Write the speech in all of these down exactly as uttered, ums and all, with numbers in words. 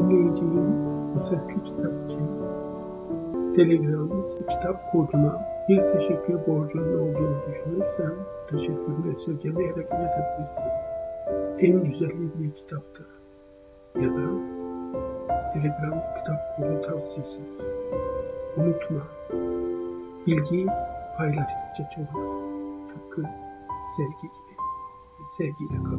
dinleyicinin bu sesli kitap için Telegram kitap koduna bir teşekkür borcunun olduğunu düşünürsen teşekkürünü esirgemeyerek yazabilirsin. En güzeli bir kitaptır ya da Telegram kitap kodu tavsiyesidir. Unutma, bilgi paylaştıkça çoğalır. Tıpkı sevgi gibi. Sevgiyle kal.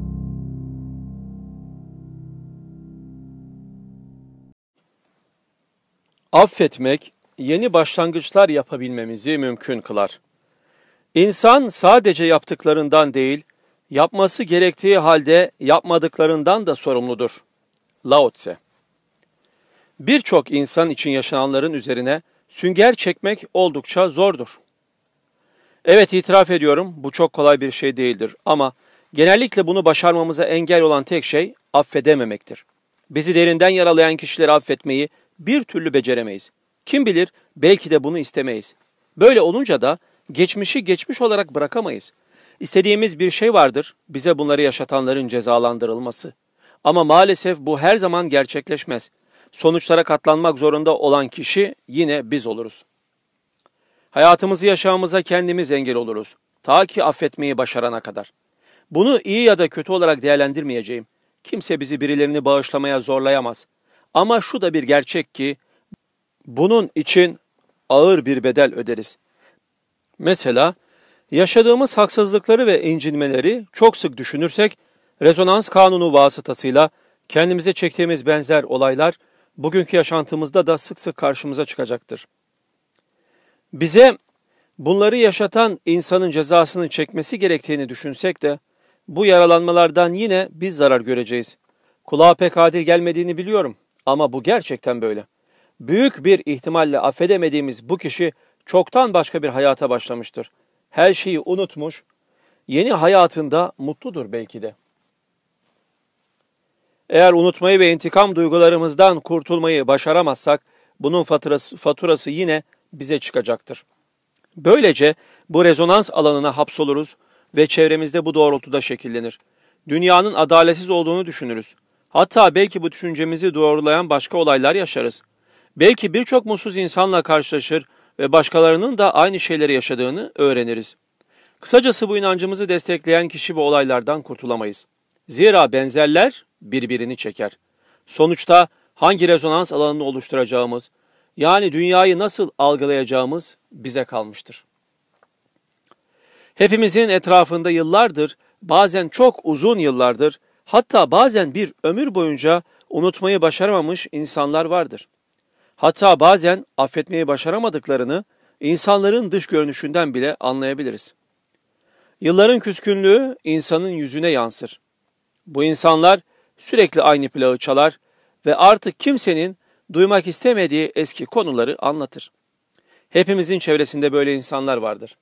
Affetmek, yeni başlangıçlar yapabilmemizi mümkün kılar. İnsan sadece yaptıklarından değil, yapması gerektiği halde yapmadıklarından da sorumludur. Lao Tse. Birçok insan için yaşananların üzerine sünger çekmek oldukça zordur. Evet, itiraf ediyorum, bu çok kolay bir şey değildir ama genellikle bunu başarmamıza engel olan tek şey affedememektir. Bizi derinden yaralayan kişileri affetmeyi bir türlü beceremeyiz. Kim bilir, belki de bunu istemeyiz. Böyle olunca da geçmişi geçmiş olarak bırakamayız. İstediğimiz bir şey vardır, bize bunları yaşatanların cezalandırılması. Ama maalesef bu her zaman gerçekleşmez. Sonuçlara katlanmak zorunda olan kişi yine biz oluruz. Hayatımızı yaşamamıza kendimiz engel oluruz. Ta ki affetmeyi başarana kadar. Bunu iyi ya da kötü olarak değerlendirmeyeceğim. Kimse bizi birilerini bağışlamaya zorlayamaz. Ama şu da bir gerçek ki, bunun için ağır bir bedel öderiz. Mesela, yaşadığımız haksızlıkları ve incinmeleri çok sık düşünürsek, rezonans kanunu vasıtasıyla kendimize çektiğimiz benzer olaylar, bugünkü yaşantımızda da sık sık karşımıza çıkacaktır. Bize bunları yaşatan insanın cezasını çekmesi gerektiğini düşünsek de, bu yaralanmalardan yine biz zarar göreceğiz. Kulağa pek adil gelmediğini biliyorum ama bu gerçekten böyle. Büyük bir ihtimalle affedemediğimiz bu kişi çoktan başka bir hayata başlamıştır. Her şeyi unutmuş, yeni hayatında mutludur belki de. Eğer unutmayı ve intikam duygularımızdan kurtulmayı başaramazsak, bunun faturası, faturası yine bize çıkacaktır. Böylece bu rezonans alanına hapsoluruz ve çevremizde bu doğrultuda şekillenir. Dünyanın adaletsiz olduğunu düşünürüz. Hatta belki bu düşüncemizi doğrulayan başka olaylar yaşarız. Belki birçok mutsuz insanla karşılaşır ve başkalarının da aynı şeyleri yaşadığını öğreniriz. Kısacası bu inancımızı destekleyen kişi bu olaylardan kurtulamayız. Zira benzerler birbirini çeker. Sonuçta hangi rezonans alanını oluşturacağımız, yani dünyayı nasıl algılayacağımız bize kalmıştır. Hepimizin etrafında yıllardır, bazen çok uzun yıllardır, hatta bazen bir ömür boyunca unutmayı başaramamış insanlar vardır. Hatta bazen affetmeyi başaramadıklarını insanların dış görünüşünden bile anlayabiliriz. Yılların küskünlüğü insanın yüzüne yansır. Bu insanlar sürekli aynı plağı çalar ve artık kimsenin duymak istemediği eski konuları anlatır. Hepimizin çevresinde böyle insanlar vardır.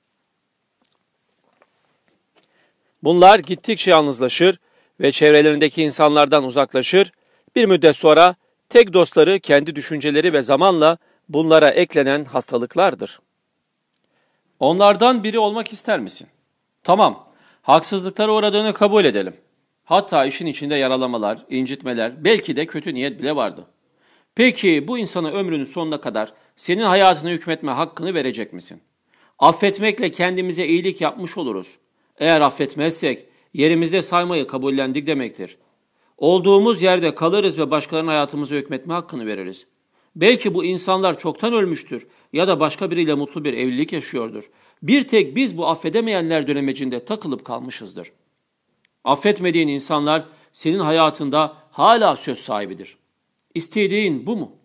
Bunlar gittikçe yalnızlaşır ve çevrelerindeki insanlardan uzaklaşır. Bir müddet sonra tek dostları kendi düşünceleri ve zamanla bunlara eklenen hastalıklardır. Onlardan biri olmak ister misin? Tamam, haksızlıklara uğradığını kabul edelim. Hatta işin içinde yaralamalar, incitmeler, belki de kötü niyet bile vardı. Peki bu insana ömrünün sonuna kadar senin hayatına hükmetme hakkını verecek misin? Affetmekle kendimize iyilik yapmış oluruz. Eğer affetmezsek yerimizde saymayı kabullendik demektir. Olduğumuz yerde kalırız ve başkalarının hayatımıza hükmetme hakkını veririz. Belki bu insanlar çoktan ölmüştür ya da başka biriyle mutlu bir evlilik yaşıyordur. Bir tek biz bu affedemeyenler dönemecinde takılıp kalmışızdır. Affetmediğin insanlar senin hayatında hala söz sahibidir. İstediğin bu mu?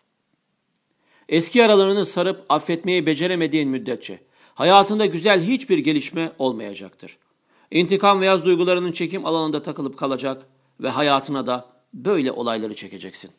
Eski yaralarını sarıp affetmeyi beceremediğin müddetçe hayatında güzel hiçbir gelişme olmayacaktır. İntikam ve yaz duygularının çekim alanında takılıp kalacak ve hayatına da böyle olayları çekeceksin.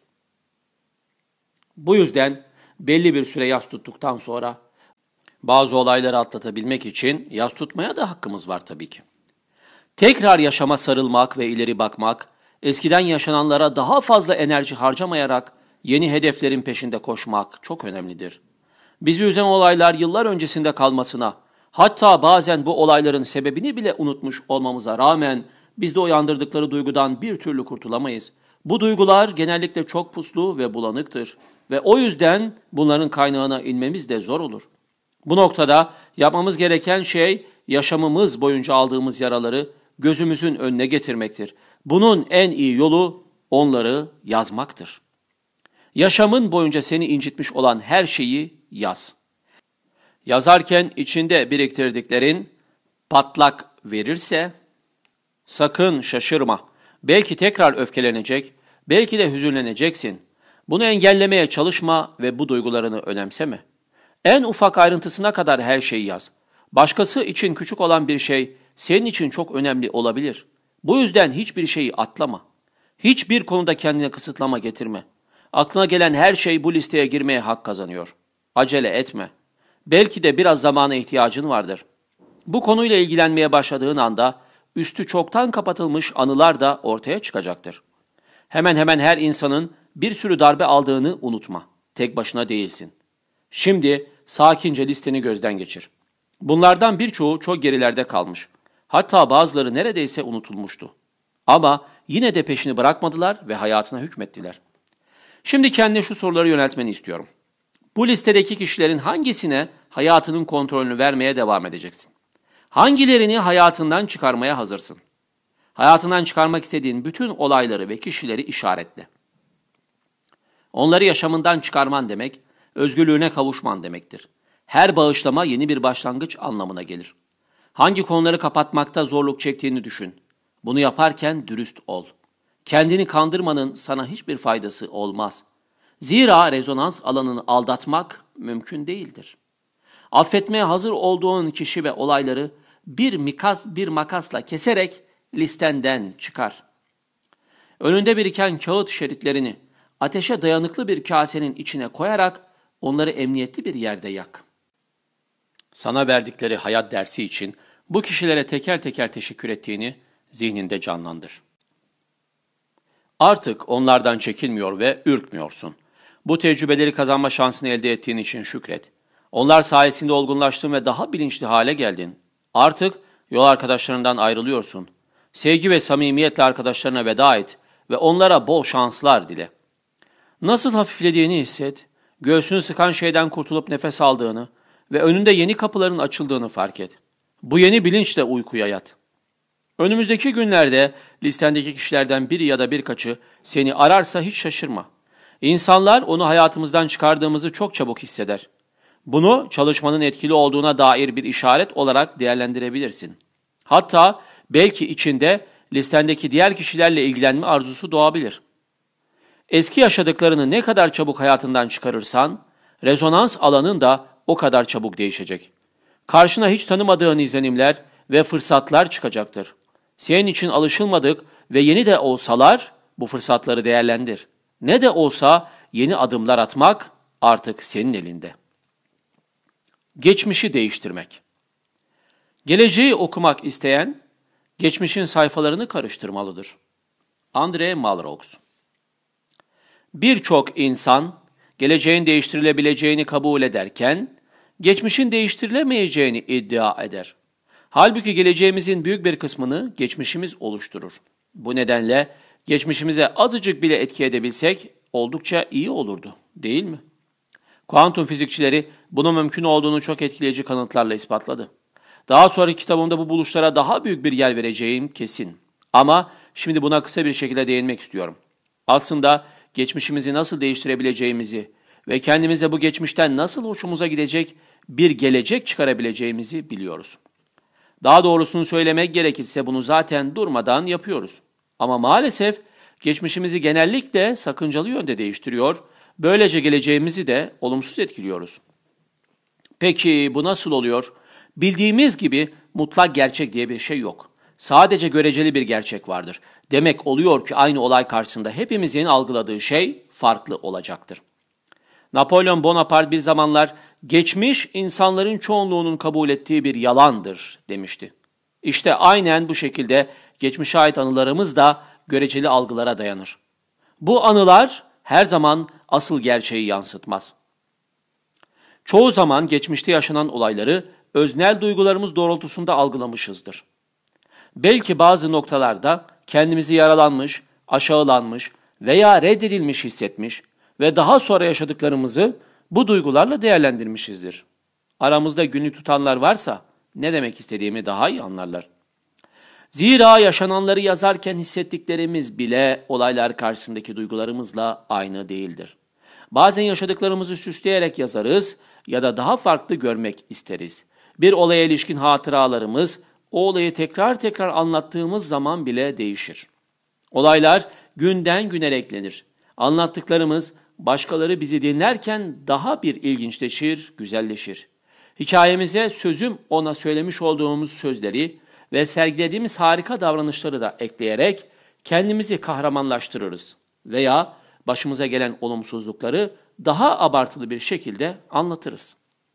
Bu yüzden belli bir süre yas tuttuktan sonra bazı olayları atlatabilmek için yas tutmaya da hakkımız var tabii ki. Tekrar yaşama sarılmak ve ileri bakmak, eskiden yaşananlara daha fazla enerji harcamayarak yeni hedeflerin peşinde koşmak çok önemlidir. Bizi üzen olaylar yıllar öncesinde kalmasına, hatta bazen bu olayların sebebini bile unutmuş olmamıza rağmen bizde uyandırdıkları duygudan bir türlü kurtulamayız. Bu duygular genellikle çok puslu ve bulanıktır ve o yüzden bunların kaynağına inmemiz de zor olur. Bu noktada yapmamız gereken şey yaşamımız boyunca aldığımız yaraları gözümüzün önüne getirmektir. Bunun en iyi yolu onları yazmaktır. Yaşamın boyunca seni incitmiş olan her şeyi yaz. Yazarken içinde biriktirdiklerin patlak verirse sakın şaşırma. Belki tekrar öfkelenecek, belki de hüzünleneceksin. Bunu engellemeye çalışma ve bu duygularını önemseme. En ufak ayrıntısına kadar her şeyi yaz. Başkası için küçük olan bir şey senin için çok önemli olabilir. Bu yüzden hiçbir şeyi atlama. Hiçbir konuda kendine kısıtlama getirme. Aklına gelen her şey bu listeye girmeye hak kazanıyor. Acele etme. Belki de biraz zamana ihtiyacın vardır. Bu konuyla ilgilenmeye başladığın anda üstü çoktan kapatılmış anılar da ortaya çıkacaktır. Hemen hemen her insanın bir sürü darbe aldığını unutma. Tek başına değilsin. Şimdi sakince listeni gözden geçir. Bunlardan birçoğu çok gerilerde kalmış. Hatta bazıları neredeyse unutulmuştu. Ama yine de peşini bırakmadılar ve hayatına hükmettiler. Şimdi kendine şu soruları yöneltmeni istiyorum. Bu listedeki kişilerin hangisine hayatının kontrolünü vermeye devam edeceksin? Hangilerini hayatından çıkarmaya hazırsın? Hayatından çıkarmak istediğin bütün olayları ve kişileri işaretle. Onları yaşamından çıkarman demek, özgürlüğüne kavuşman demektir. Her bağışlama yeni bir başlangıç anlamına gelir. Hangi konuları kapatmakta zorluk çektiğini düşün. Bunu yaparken dürüst ol. Kendini kandırmanın sana hiçbir faydası olmaz. Zira rezonans alanını aldatmak mümkün değildir. Affetmeye hazır olduğun kişi ve olayları bir makas, bir makasla keserek listenden çıkar. Önünde biriken kağıt şeritlerini ateşe dayanıklı bir kasenin içine koyarak onları emniyetli bir yerde yak. Sana verdikleri hayat dersi için bu kişilere teker teker teşekkür ettiğini zihninde canlandır. Artık onlardan çekinmiyor ve ürkmüyorsun. Bu tecrübeleri kazanma şansını elde ettiğin için şükret. Onlar sayesinde olgunlaştın ve daha bilinçli hale geldin. Artık yol arkadaşlarından ayrılıyorsun. Sevgi ve samimiyetle arkadaşlarına veda et ve onlara bol şanslar dile. Nasıl hafiflediğini hisset, göğsünü sıkan şeyden kurtulup nefes aldığını ve önünde yeni kapıların açıldığını fark et. Bu yeni bilinçle uykuya yat. Önümüzdeki günlerde listendeki kişilerden biri ya da birkaçı seni ararsa hiç şaşırma. İnsanlar onu hayatımızdan çıkardığımızı çok çabuk hisseder. Bunu çalışmanın etkili olduğuna dair bir işaret olarak değerlendirebilirsin. Hatta belki içinde listendeki diğer kişilerle ilgilenme arzusu doğabilir. Eski yaşadıklarını ne kadar çabuk hayatından çıkarırsan, rezonans alanın da o kadar çabuk değişecek. Karşına hiç tanımadığın izlenimler ve fırsatlar çıkacaktır. Senin için alışılmadık ve yeni de olsalar bu fırsatları değerlendir. Ne de olsa yeni adımlar atmak artık senin elinde. Geçmişi değiştirmek. Geleceği okumak isteyen, geçmişin sayfalarını karıştırmalıdır. Andre Malraux. Birçok insan, geleceğin değiştirilebileceğini kabul ederken, geçmişin değiştirilemeyeceğini iddia eder. Halbuki geleceğimizin büyük bir kısmını geçmişimiz oluşturur. Bu nedenle geçmişimize azıcık bile etki edebilsek oldukça iyi olurdu, değil mi? Kuantum fizikçileri bunun mümkün olduğunu çok etkileyici kanıtlarla ispatladı. Daha sonraki kitabımda bu buluşlara daha büyük bir yer vereceğim kesin. Ama şimdi buna kısa bir şekilde değinmek istiyorum. Aslında geçmişimizi nasıl değiştirebileceğimizi ve kendimize bu geçmişten nasıl hoşumuza gidecek bir gelecek çıkarabileceğimizi biliyoruz. Daha doğrusunu söylemek gerekirse bunu zaten durmadan yapıyoruz. Ama maalesef geçmişimizi genellikle sakıncalı yönde değiştiriyor, böylece geleceğimizi de olumsuz etkiliyoruz. Peki bu nasıl oluyor? Bildiğimiz gibi mutlak gerçek diye bir şey yok. Sadece göreceli bir gerçek vardır. Demek oluyor ki aynı olay karşısında hepimizin algıladığı şey farklı olacaktır. Napolyon Bonaparte bir zamanlar geçmiş insanların çoğunluğunun kabul ettiği bir yalandır demişti. İşte aynen bu şekilde geçmişe ait anılarımız da göreceli algılara dayanır. Bu anılar her zaman asıl gerçeği yansıtmaz. Çoğu zaman geçmişte yaşanan olayları öznel duygularımız doğrultusunda algılamışızdır. Belki bazı noktalarda kendimizi yaralanmış, aşağılanmış, veya reddedilmiş hissetmiş ve daha sonra yaşadıklarımızı bu duygularla değerlendirmişizdir. Aramızda günlük tutanlar varsa ne demek istediğimi daha iyi anlarlar. Zira yaşananları yazarken hissettiklerimiz bile olaylar karşısındaki duygularımızla aynı değildir. Bazen yaşadıklarımızı süsleyerek yazarız ya da daha farklı görmek isteriz. Bir olaya ilişkin hatıralarımız o olayı tekrar tekrar anlattığımız zaman bile değişir. Olaylar günden güne eklenir. Anlattıklarımız başkaları bizi dinlerken daha bir ilginçleşir, güzelleşir. Hikayemize sözüm ona söylemiş olduğumuz sözleri ve sergilediğimiz harika davranışları da ekleyerek kendimizi kahramanlaştırırız veya başımıza gelen olumsuzlukları daha abartılı bir şekilde anlatırız.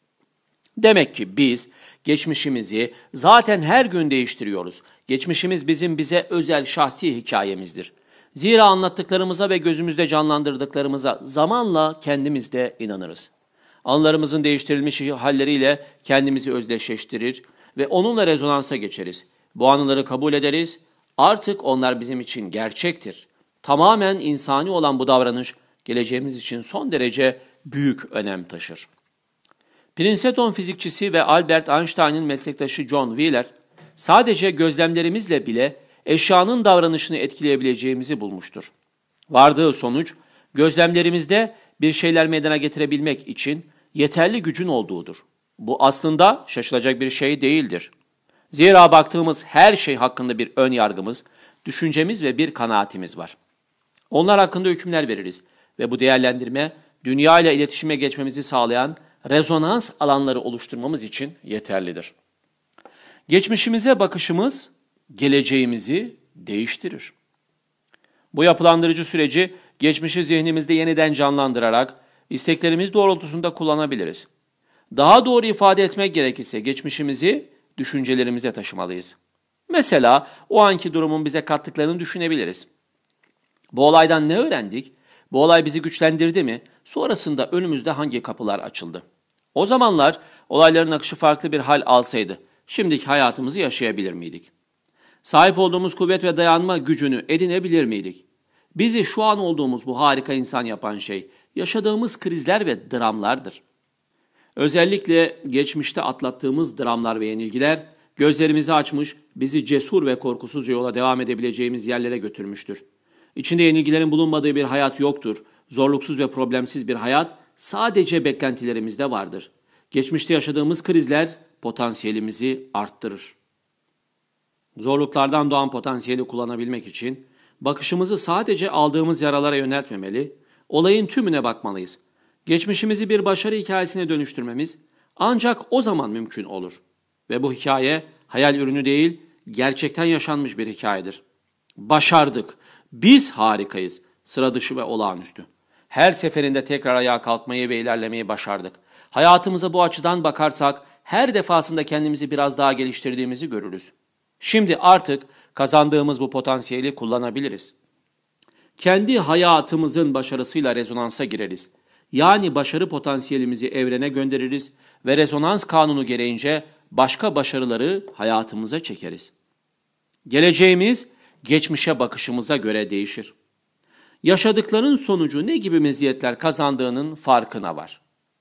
Demek ki biz geçmişimizi zaten her gün değiştiriyoruz. Geçmişimiz bizim bize özel şahsi hikayemizdir. Zira anlattıklarımıza ve gözümüzde canlandırdıklarımıza zamanla kendimiz de inanırız. Anılarımızın değiştirilmiş halleriyle kendimizi özdeşleştirir ve onunla rezonansa geçeriz. Bu anıları kabul ederiz, artık onlar bizim için gerçektir. Tamamen insani olan bu davranış geleceğimiz için son derece büyük önem taşır. Princeton fizikçisi ve Albert Einstein'ın meslektaşı John Wheeler, sadece gözlemlerimizle bile eşyanın davranışını etkileyebileceğimizi bulmuştur. Vardığı sonuç, gözlemlerimizde bir şeyler meydana getirebilmek için yeterli gücün olduğudur. Bu aslında şaşılacak bir şey değildir. Zira baktığımız her şey hakkında bir ön yargımız, düşüncemiz ve bir kanaatimiz var. Onlar hakkında hükümler veririz ve bu değerlendirme, dünya ile iletişime geçmemizi sağlayan rezonans alanları oluşturmamız için yeterlidir. Geçmişimize bakışımız, geleceğimizi değiştirir. Bu yapılandırıcı süreci geçmişi zihnimizde yeniden canlandırarak isteklerimiz doğrultusunda kullanabiliriz. Daha doğru ifade etmek gerekirse geçmişimizi düşüncelerimize taşımalıyız. Mesela o anki durumun bize kattıklarını düşünebiliriz. Bu olaydan ne öğrendik? Bu olay bizi güçlendirdi mi? Sonrasında önümüzde hangi kapılar açıldı? O zamanlar olayların akışı farklı bir hal alsaydı, şimdiki hayatımızı yaşayabilir miydik? Sahip olduğumuz kuvvet ve dayanma gücünü edinebilir miydik? Bizi şu an olduğumuz bu harika insan yapan şey, yaşadığımız krizler ve dramlardır. Özellikle geçmişte atlattığımız dramlar ve yenilgiler, gözlerimizi açmış, bizi cesur ve korkusuz yola devam edebileceğimiz yerlere götürmüştür. İçinde yenilgilerin bulunmadığı bir hayat yoktur. Zorluksuz ve problemsiz bir hayat sadece beklentilerimizde vardır. Geçmişte yaşadığımız krizler potansiyelimizi arttırır. Zorluklardan doğan potansiyeli kullanabilmek için bakışımızı sadece aldığımız yaralara yöneltmemeli, olayın tümüne bakmalıyız. Geçmişimizi bir başarı hikayesine dönüştürmemiz ancak o zaman mümkün olur. Ve bu hikaye hayal ürünü değil, gerçekten yaşanmış bir hikayedir. Başardık. Biz harikayız. Sıra dışı ve olağanüstü. Her seferinde tekrar ayağa kalkmayı ve ilerlemeyi başardık. Hayatımıza bu açıdan bakarsak her defasında kendimizi biraz daha geliştirdiğimizi görürüz. Şimdi artık kazandığımız bu potansiyeli kullanabiliriz. Kendi hayatımızın başarısıyla rezonansa gireriz. Yani başarı potansiyelimizi evrene göndeririz ve rezonans kanunu gereğince başka başarıları hayatımıza çekeriz. Geleceğimiz geçmişe bakışımıza göre değişir. Yaşadıkların sonucu ne gibi meziyetler kazandığının farkına var.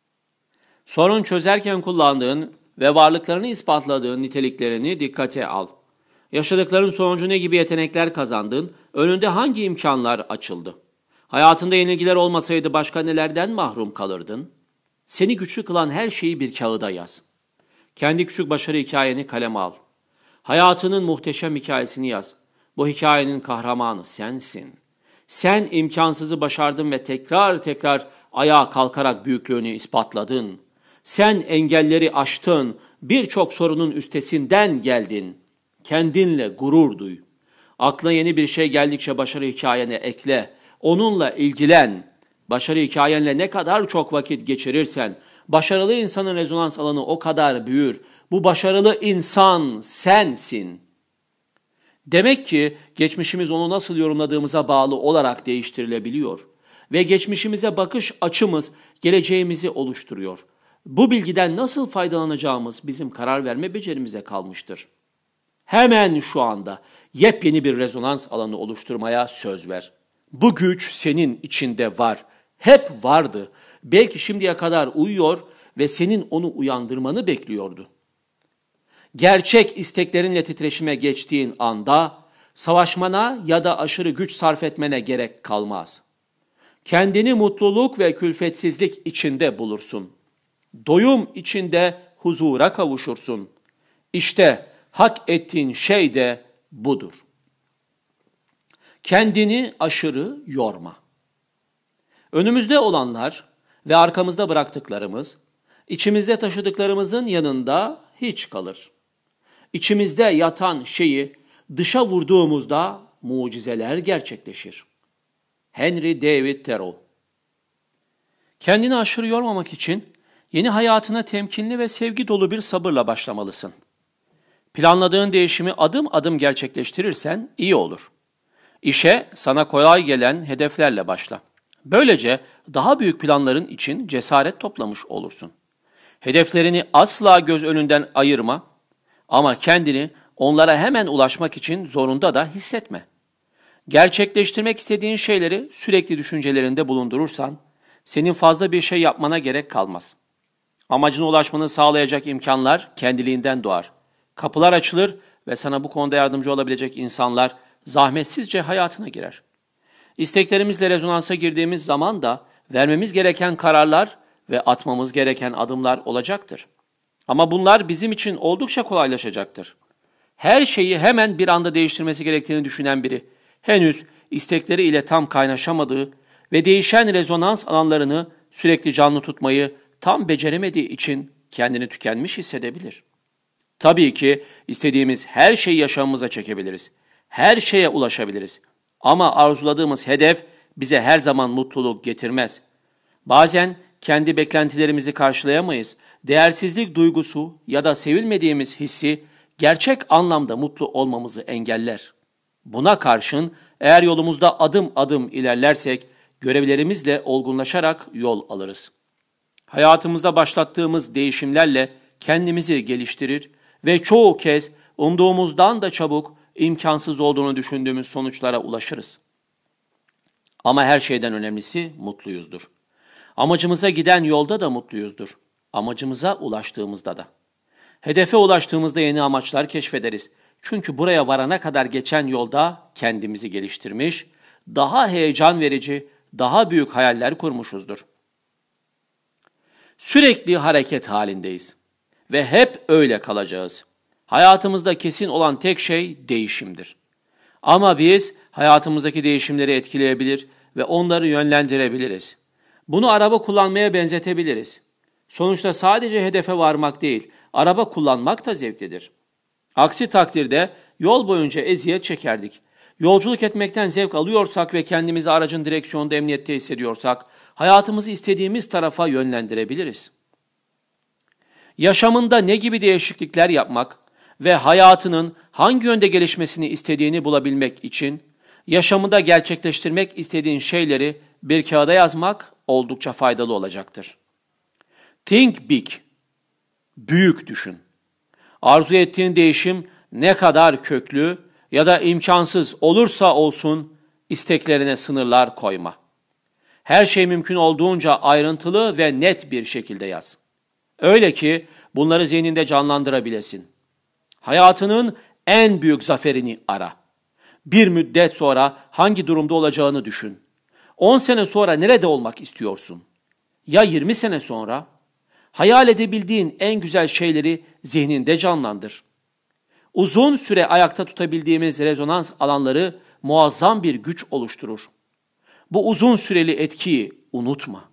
Sorun çözerken kullandığın ve varlıklarını ispatladığın niteliklerini dikkate al. Yaşadıkların sonucu ne gibi yetenekler kazandın, önünde hangi imkanlar açıldı? Hayatında yenilgiler olmasaydı başka nelerden mahrum kalırdın? Seni güçlü kılan her şeyi bir kağıda yaz. Kendi küçük başarı hikayeni kaleme al. Hayatının muhteşem hikayesini yaz. Bu hikayenin kahramanı sensin. Sen imkansızı başardın ve tekrar tekrar ayağa kalkarak büyüklüğünü ispatladın. Sen engelleri aştın, birçok sorunun üstesinden geldin. Kendinle gurur duy. Aklına yeni bir şey geldikçe başarı hikayene ekle. Onunla ilgilen. Başarı hikayenle ne kadar çok vakit geçirirsen, başarılı insanın rezonans alanı o kadar büyür. Bu başarılı insan sensin. Demek ki geçmişimiz onu nasıl yorumladığımıza bağlı olarak değiştirilebiliyor. Ve geçmişimize bakış açımız geleceğimizi oluşturuyor. Bu bilgiden nasıl faydalanacağımız bizim karar verme becerimize kalmıştır. Hemen şu anda yepyeni bir rezonans alanı oluşturmaya söz ver. Bu güç senin içinde var. Hep vardı. Belki şimdiye kadar uyuyor ve senin onu uyandırmanı bekliyordu. Gerçek isteklerinle titreşime geçtiğin anda savaşmana ya da aşırı güç sarf etmene gerek kalmaz. Kendini mutluluk ve külfetsizlik içinde bulursun. Doyum içinde huzura kavuşursun. İşte hak ettiğin şey de budur. Kendini aşırı yorma. Önümüzde olanlar ve arkamızda bıraktıklarımız, içimizde taşıdıklarımızın yanında hiç kalır. İçimizde yatan şeyi dışa vurduğumuzda mucizeler gerçekleşir. Henry David Thoreau. Kendini aşırı yormamak için yeni hayatına temkinli ve sevgi dolu bir sabırla başlamalısın. Planladığın değişimi adım adım gerçekleştirirsen iyi olur. İşe sana kolay gelen hedeflerle başla. Böylece daha büyük planların için cesaret toplamış olursun. Hedeflerini asla göz önünden ayırma ama kendini onlara hemen ulaşmak için zorunda da hissetme. Gerçekleştirmek istediğin şeyleri sürekli düşüncelerinde bulundurursan, senin fazla bir şey yapmana gerek kalmaz. Amacına ulaşmanı sağlayacak imkanlar kendiliğinden doğar. Kapılar açılır ve sana bu konuda yardımcı olabilecek insanlar zahmetsizce hayatına girer. İsteklerimizle rezonansa girdiğimiz zaman da vermemiz gereken kararlar ve atmamız gereken adımlar olacaktır. Ama bunlar bizim için oldukça kolaylaşacaktır. Her şeyi hemen bir anda değiştirmesi gerektiğini düşünen biri, henüz istekleri ile tam kaynaşamadığı ve değişen rezonans alanlarını sürekli canlı tutmayı tam beceremediği için kendini tükenmiş hissedebilir. Tabii ki istediğimiz her şeyi yaşamımıza çekebiliriz. Her şeye ulaşabiliriz. Ama arzuladığımız hedef bize her zaman mutluluk getirmez. Bazen kendi beklentilerimizi karşılayamayız. Değersizlik duygusu ya da sevilmediğimiz hissi gerçek anlamda mutlu olmamızı engeller. Buna karşın eğer yolumuzda adım adım ilerlersek görevlerimizle olgunlaşarak yol alırız. Hayatımızda başlattığımız değişimlerle kendimizi geliştirir ve çoğu kez umduğumuzdan da çabuk imkansız olduğunu düşündüğümüz sonuçlara ulaşırız. Ama her şeyden önemlisi mutluyuzdur. Amacımıza giden yolda da mutluyuzdur. Amacımıza ulaştığımızda da. Hedefe ulaştığımızda yeni amaçlar keşfederiz. Çünkü buraya varana kadar geçen yolda kendimizi geliştirmiş, daha heyecan verici, daha büyük hayaller kurmuşuzdur. Sürekli hareket halindeyiz ve hep öyle kalacağız. Hayatımızda kesin olan tek şey değişimdir. Ama biz hayatımızdaki değişimleri etkileyebilir ve onları yönlendirebiliriz. Bunu araba kullanmaya benzetebiliriz. Sonuçta sadece hedefe varmak değil, araba kullanmak da zevklidir. Aksi takdirde yol boyunca eziyet çekerdik. Yolculuk etmekten zevk alıyorsak ve kendimizi aracın direksiyonunda emniyette hissediyorsak, hayatımızı istediğimiz tarafa yönlendirebiliriz. Yaşamında ne gibi değişiklikler yapmak ve hayatının hangi yönde gelişmesini istediğini bulabilmek için, yaşamında gerçekleştirmek istediğin şeyleri bir kağıda yazmak oldukça faydalı olacaktır. Think big, büyük düşün. Arzu ettiğin değişim ne kadar köklü ya da imkansız olursa olsun isteklerine sınırlar koyma. Her şey mümkün olduğunca ayrıntılı ve net bir şekilde yaz. Öyle ki bunları zihninde canlandırabilesin. Hayatının en büyük zaferini ara. Bir müddet sonra hangi durumda olacağını düşün. on sene sonra nerede olmak istiyorsun? Ya yirmi sene sonra? Hayal edebildiğin en güzel şeyleri zihninde canlandır. Uzun süre ayakta tutabildiğimiz rezonans alanları muazzam bir güç oluşturur. Bu uzun süreli etkiyi unutma.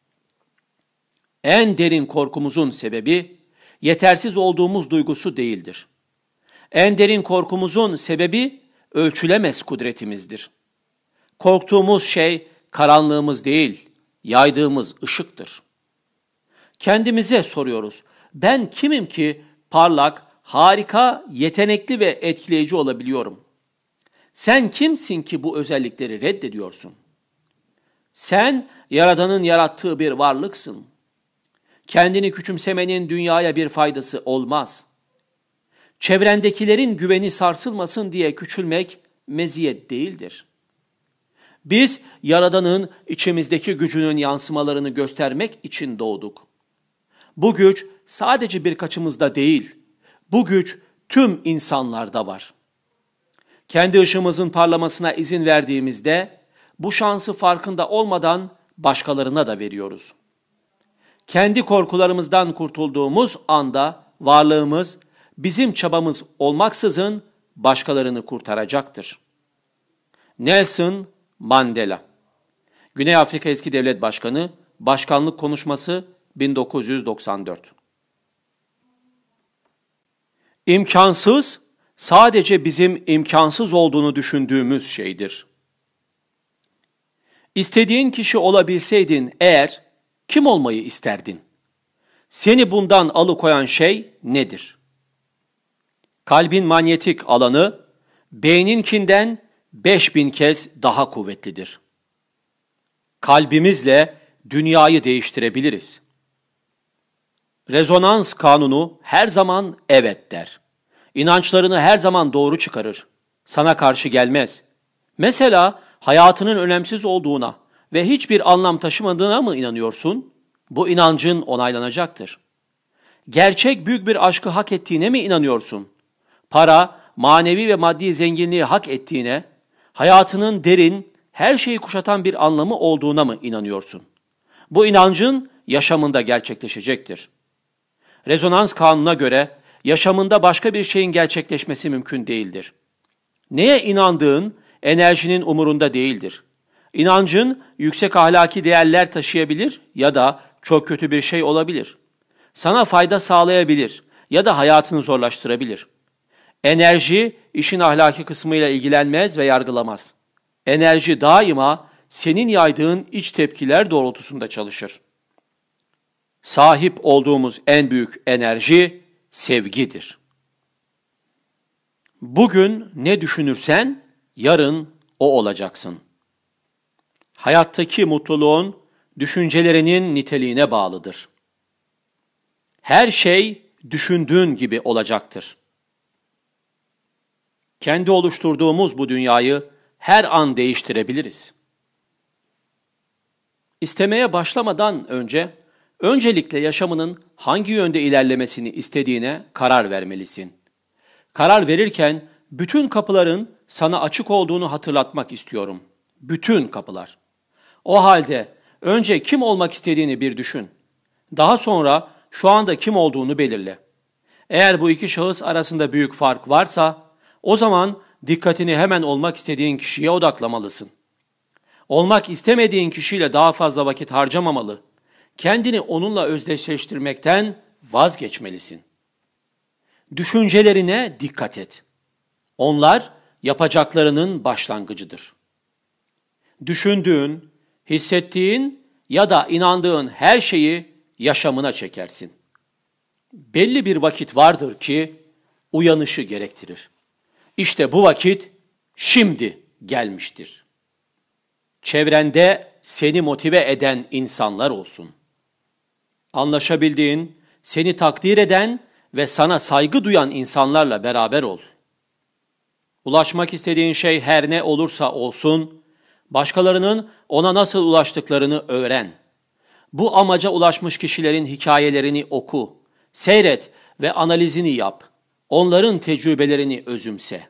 En derin korkumuzun sebebi yetersiz olduğumuz duygusu değildir. En derin korkumuzun sebebi ölçülemez kudretimizdir. Korktuğumuz şey karanlığımız değil, yaydığımız ışıktır. Kendimize soruyoruz. Ben kimim ki parlak, harika, yetenekli ve etkileyici olabiliyorum? Sen kimsin ki bu özellikleri reddediyorsun? Sen Yaradan'ın yarattığı bir varlıksın. Kendini küçümsemenin dünyaya bir faydası olmaz. Çevrendekilerin güveni sarsılmasın diye küçülmek meziyet değildir. Biz Yaradan'ın içimizdeki gücünün yansımalarını göstermek için doğduk. Bu güç sadece birkaçımızda değil, bu güç tüm insanlarda var. Kendi ışığımızın parlamasına izin verdiğimizde bu şansı farkında olmadan başkalarına da veriyoruz. Kendi korkularımızdan kurtulduğumuz anda varlığımız bizim çabamız olmaksızın başkalarını kurtaracaktır. Nelson Mandela, Güney Afrika Eski Devlet Başkanı, Başkanlık Konuşması bin dokuz yüz doksan dört. İmkansız, sadece bizim imkansız olduğunu düşündüğümüz şeydir. İstediğin kişi olabilseydin eğer, kim olmayı isterdin? Seni bundan alıkoyan şey nedir? Kalbin manyetik alanı, beyninkinden beş bin kez daha kuvvetlidir. Kalbimizle dünyayı değiştirebiliriz. Rezonans kanunu her zaman evet der. İnançlarını her zaman doğru çıkarır. Sana karşı gelmez. Mesela hayatının önemsiz olduğuna ve hiçbir anlam taşımadığına mı inanıyorsun? Bu inancın onaylanacaktır. Gerçek büyük bir aşkı hak ettiğine mi inanıyorsun? Para, manevi ve maddi zenginliği hak ettiğine, hayatının derin, her şeyi kuşatan bir anlamı olduğuna mı inanıyorsun? Bu inancın yaşamında gerçekleşecektir. Rezonans kanununa göre yaşamında başka bir şeyin gerçekleşmesi mümkün değildir. Neye inandığın enerjinin umurunda değildir. İnancın yüksek ahlaki değerler taşıyabilir ya da çok kötü bir şey olabilir. Sana fayda sağlayabilir ya da hayatını zorlaştırabilir. Enerji işin ahlaki kısmıyla ilgilenmez ve yargılamaz. Enerji daima senin yaydığın iç tepkiler doğrultusunda çalışır. Sahip olduğumuz en büyük enerji sevgidir. Bugün ne düşünürsen yarın o olacaksın. Hayattaki mutluluğun düşüncelerinin niteliğine bağlıdır. Her şey düşündüğün gibi olacaktır. Kendi oluşturduğumuz bu dünyayı her an değiştirebiliriz. İstemeye başlamadan önce, öncelikle yaşamının hangi yönde ilerlemesini istediğine karar vermelisin. Karar verirken bütün kapıların sana açık olduğunu hatırlatmak istiyorum. Bütün kapılar. O halde önce kim olmak istediğini bir düşün. Daha sonra şu anda kim olduğunu belirle. Eğer bu iki şahıs arasında büyük fark varsa, o zaman dikkatini hemen olmak istediğin kişiye odaklamalısın. Olmak istemediğin kişiyle daha fazla vakit harcamamalı. Kendini onunla özdeşleştirmekten vazgeçmelisin. Düşüncelerine dikkat et. Onlar yapacaklarının başlangıcıdır. Düşündüğün, hissettiğin ya da inandığın her şeyi yaşamına çekersin. Belli bir vakit vardır ki uyanışı gerektirir. İşte bu vakit şimdi gelmiştir. Çevrende seni motive eden insanlar olsun. Anlaşabildiğin, seni takdir eden ve sana saygı duyan insanlarla beraber ol. Ulaşmak istediğin şey her ne olursa olsun, başkalarının ona nasıl ulaştıklarını öğren. Bu amaca ulaşmış kişilerin hikayelerini oku, seyret ve analizini yap. Onların tecrübelerini özümse.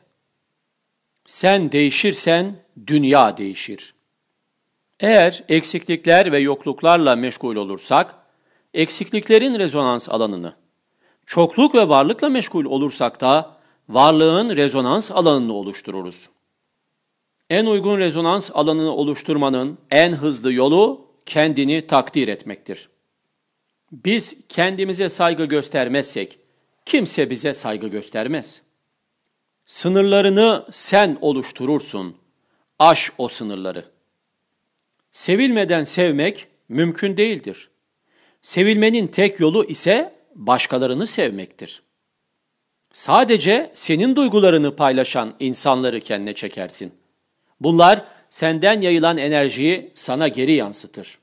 Sen değişirsen dünya değişir. Eğer eksiklikler ve yokluklarla meşgul olursak, eksikliklerin rezonans alanını, çokluk ve varlıkla meşgul olursak da varlığın rezonans alanını oluştururuz. En uygun rezonans alanını oluşturmanın en hızlı yolu kendini takdir etmektir. Biz kendimize saygı göstermezsek, kimse bize saygı göstermez. Sınırlarını sen oluşturursun. Aş o sınırları. Sevilmeden sevmek mümkün değildir. Sevilmenin tek yolu ise başkalarını sevmektir. Sadece senin duygularını paylaşan insanları kendine çekersin. Bunlar senden yayılan enerjiyi sana geri yansıtır.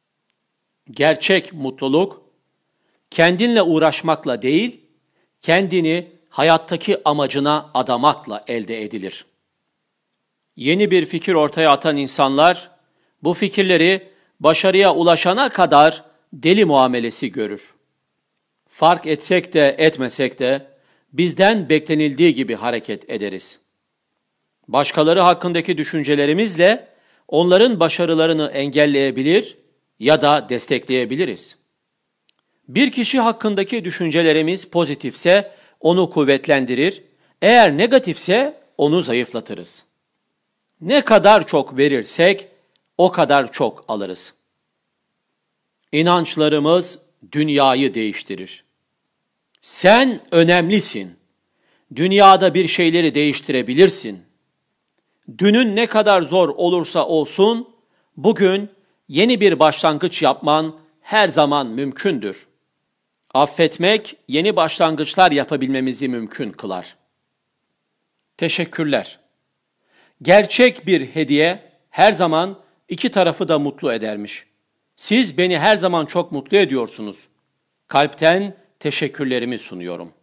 Gerçek mutluluk, kendinle uğraşmakla değil, kendini hayattaki amacına adamakla elde edilir. Yeni bir fikir ortaya atan insanlar, bu fikirleri başarıya ulaşana kadar deli muamelesi görür. Fark etsek de etmesek de bizden beklenildiği gibi hareket ederiz. Başkaları hakkındaki düşüncelerimizle onların başarılarını engelleyebilir ya da destekleyebiliriz. Bir kişi hakkındaki düşüncelerimiz pozitifse onu kuvvetlendirir, eğer negatifse onu zayıflatırız. Ne kadar çok verirsek o kadar çok alırız. İnançlarımız dünyayı değiştirir. Sen önemlisin. Dünyada bir şeyleri değiştirebilirsin. Dünün ne kadar zor olursa olsun, bugün yeni bir başlangıç yapman her zaman mümkündür. Affetmek, yeni başlangıçlar yapabilmemizi mümkün kılar. Teşekkürler. Gerçek bir hediye her zaman iki tarafı da mutlu edermiş. Siz beni her zaman çok mutlu ediyorsunuz. Kalpten teşekkürlerimi sunuyorum.